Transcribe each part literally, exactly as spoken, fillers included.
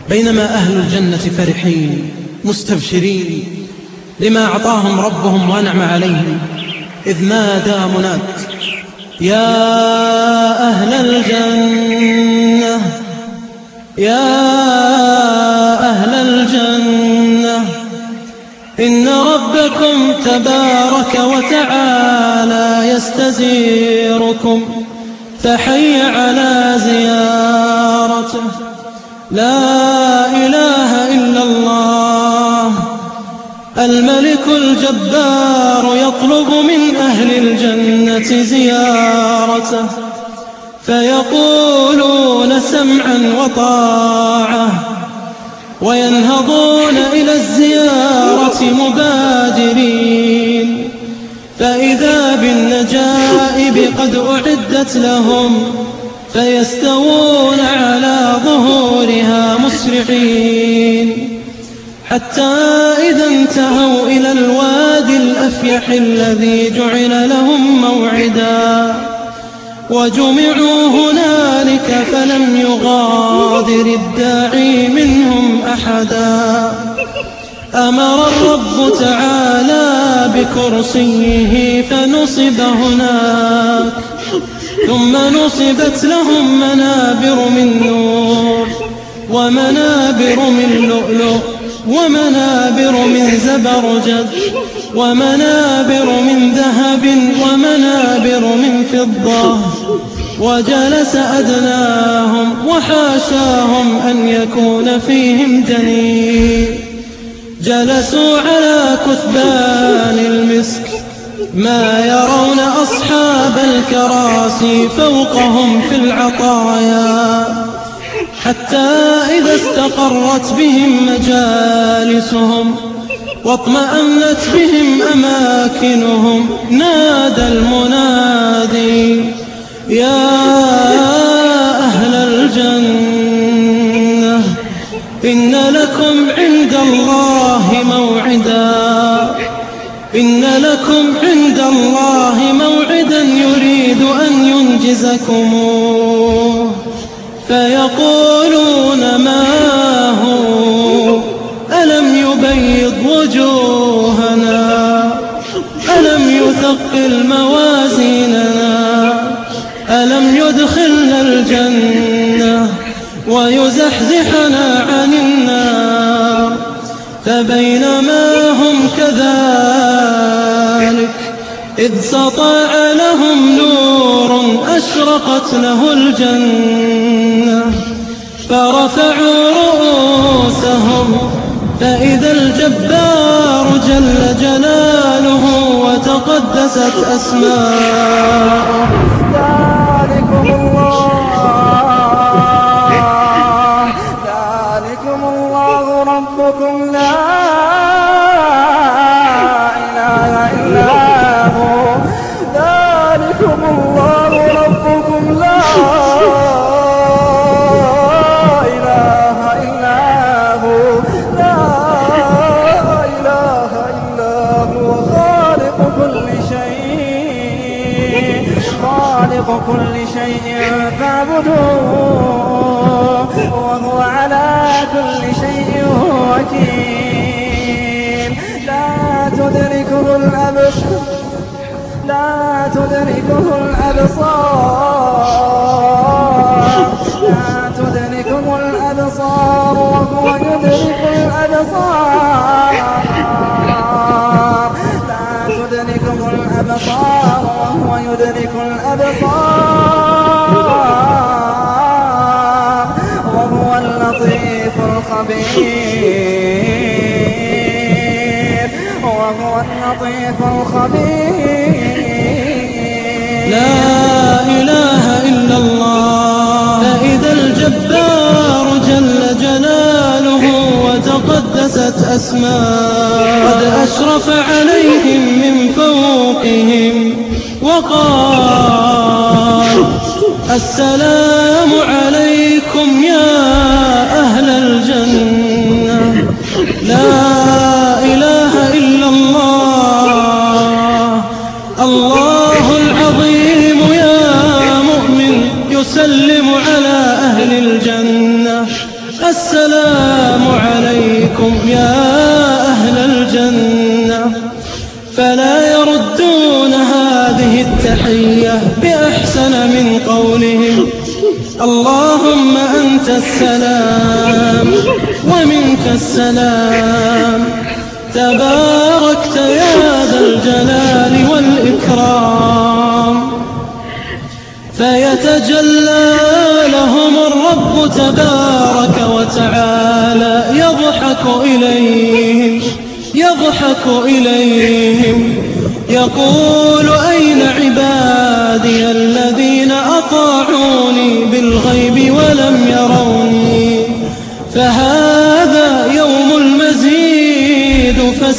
بينما أهل الجنة فرحين مستبشرين لما أعطاهم ربهم وأنعم عليهم، إذ نادى مناد: يا أهل الجنة، يا أهل الجنة، إن ربكم تبارك وتعالى يستزيركم، فحي على زيارته. لا إله إلا الله الملك الجبار يطلب من أهل الجنة زيارته، فيقولون سمعا وطاعة، وينهضون إلى الزيارة مبادرين، فإذا بالنجائب قد أعدت لهم، فيستوون على ظهورها مسرعين، حتى إذا انتهوا إلى الوادي الأفيح الذي جعل لهم موعدا، وجمعوا هنالك فلم يغادر الداعي منهم أحدا. أمر الرب تعالى بكرسيه فنصب هناك، ثم نصبت لهم منابر من نور، ومنابر من لؤلؤ، ومنابر من زبرجد، ومنابر من ذهب، ومنابر من فضة. وجلس أدناهم، وحاشاهم أن يكون فيهم دنيء، جلسوا على كثبان المسك، ما يرون أصحاب الكراسي فوقهم في العطايا، حتى إذا استقرت بهم مجالسهم واطمأنت بهم أماكنهم، نادى المنادي: يا أهل الجنة، إن لكم عند الله موعدا، إن لكم عند الله موعدا يريد أن ينجزكموه. فيقولون: ما هو؟ ألم يبيض وجوهنا؟ ألم يثقل موازيننا؟ ألم يدخلنا الجنة ويزحزحنا عن النار؟ فبينما هم كذلك إذ سطع لهم نور أشرقت له الجنة، فرفعوا رؤوسهم فإذا الجبار جل جلاله وتقدست أسماؤه. ذلكم الله، ذلكم الله ربكم، لا إله إلا هو، ذلكم الله ربكم، لا إله إلا هو، لا إله إلا هو، خالق كل شيء، خالق كل شيء فاعبدوه، وهو على كل شيء وكيل. لا تدركه الأبصار، لا تدركه الأبصار، لا تدركه الأبصار، وهو يدرك الأبصار، لا تدركه الأبصار، وهو يدرك الأبصار، وهو اللطيف الخبير، وهو اللطيف الخبير. لا إله إلا الله. فإذا الجبار جل جلاله وتقدست أسماؤه قد أشرف عليهم من فوقهم وقال: السلام عليكم يا أهل الجنة. لا إله إلا الله، الله العظيم يا مؤمن يسلم على أهل الجنة. السلام عليكم يا أهل الجنة، فلا يردون هذه التحية بأحسن من قولهم اللهم أنت السلام ومنك السلام، تباركت يا ذا الجلال والإكرام. فيتجلى لهم الرب تبارك وتعالى يضحك إليهم يضحك إليهم يقول أين عبادي الذين أطاعوني بالغيب ولم يروني؟ فهذا يوم المزيد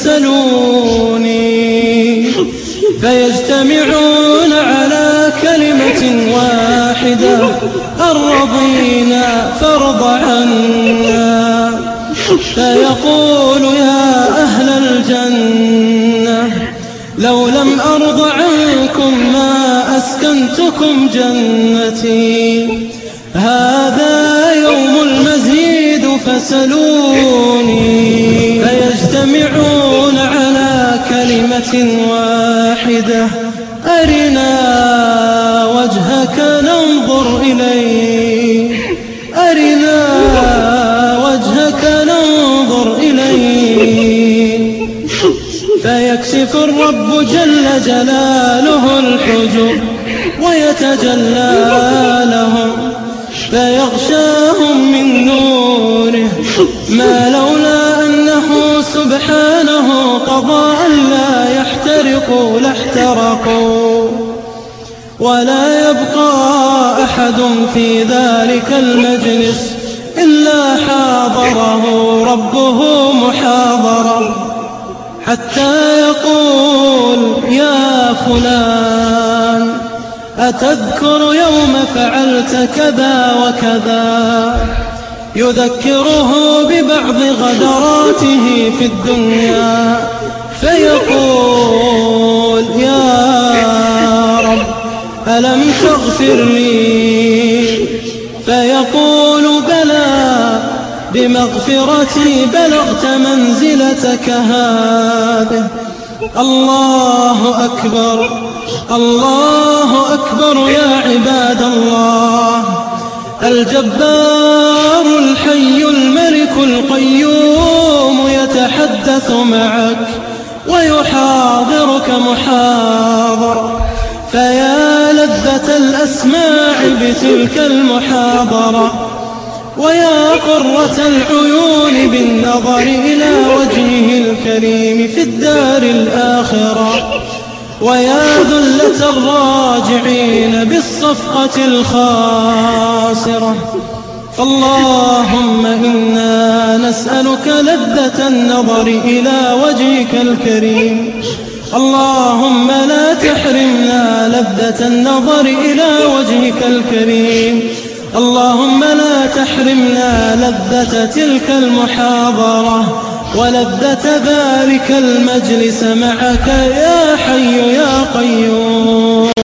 فسلوني. فيجتمعون على كلمة واحدة أرضينا فارض عنا. فيقول يا أهل الجنة لو لم أرض عنكم ما أسكنتكم جنتي، هذا يوم المزيد فسلوني. فيجتمعون على كلمة واحدة أرنا وجهك ننظر إليه أرنا وجهك ننظر إليه. فيكشف الرب جل جلاله الحجب ويتجلى لهم فيغشاهم من نوره ما لولا أنه سبحانه قضى ألا يحترقوا لاحترقوا. ولا يبقى أحد في ذلك المجلس إلا حاضره ربه محاضرا، حتى يقول يا فلان أتذكر يوم فعلت كذا وكذا، يذكره ببعض غدراته في الدنيا. فيقول يا رب ألم تغفر لي؟ فيقول بلى بمغفرتي بلغت منزلتك هذه. الله أكبر الله أكبر يا عباد الله. الجبار الحي الملك القيوم يتحدث معك ويحاضرك محاضرة. فيا لذة الأسماع بتلك المحاضرة، ويا قرة العيون بالنظر إلى وجهه الكريم في الدار الآخرة، ويا ذلة الراجعين بالصفقة الخاسرة. فاللهم إنا نسألك لذة النظر إلى وجهك الكريم. اللهم لا تحرمنا لذة النظر إلى وجهك الكريم. اللهم لا تحرمنا لذة تلك المحاضرة ولذة ذلك المجلس معك يا حي يا قيوم.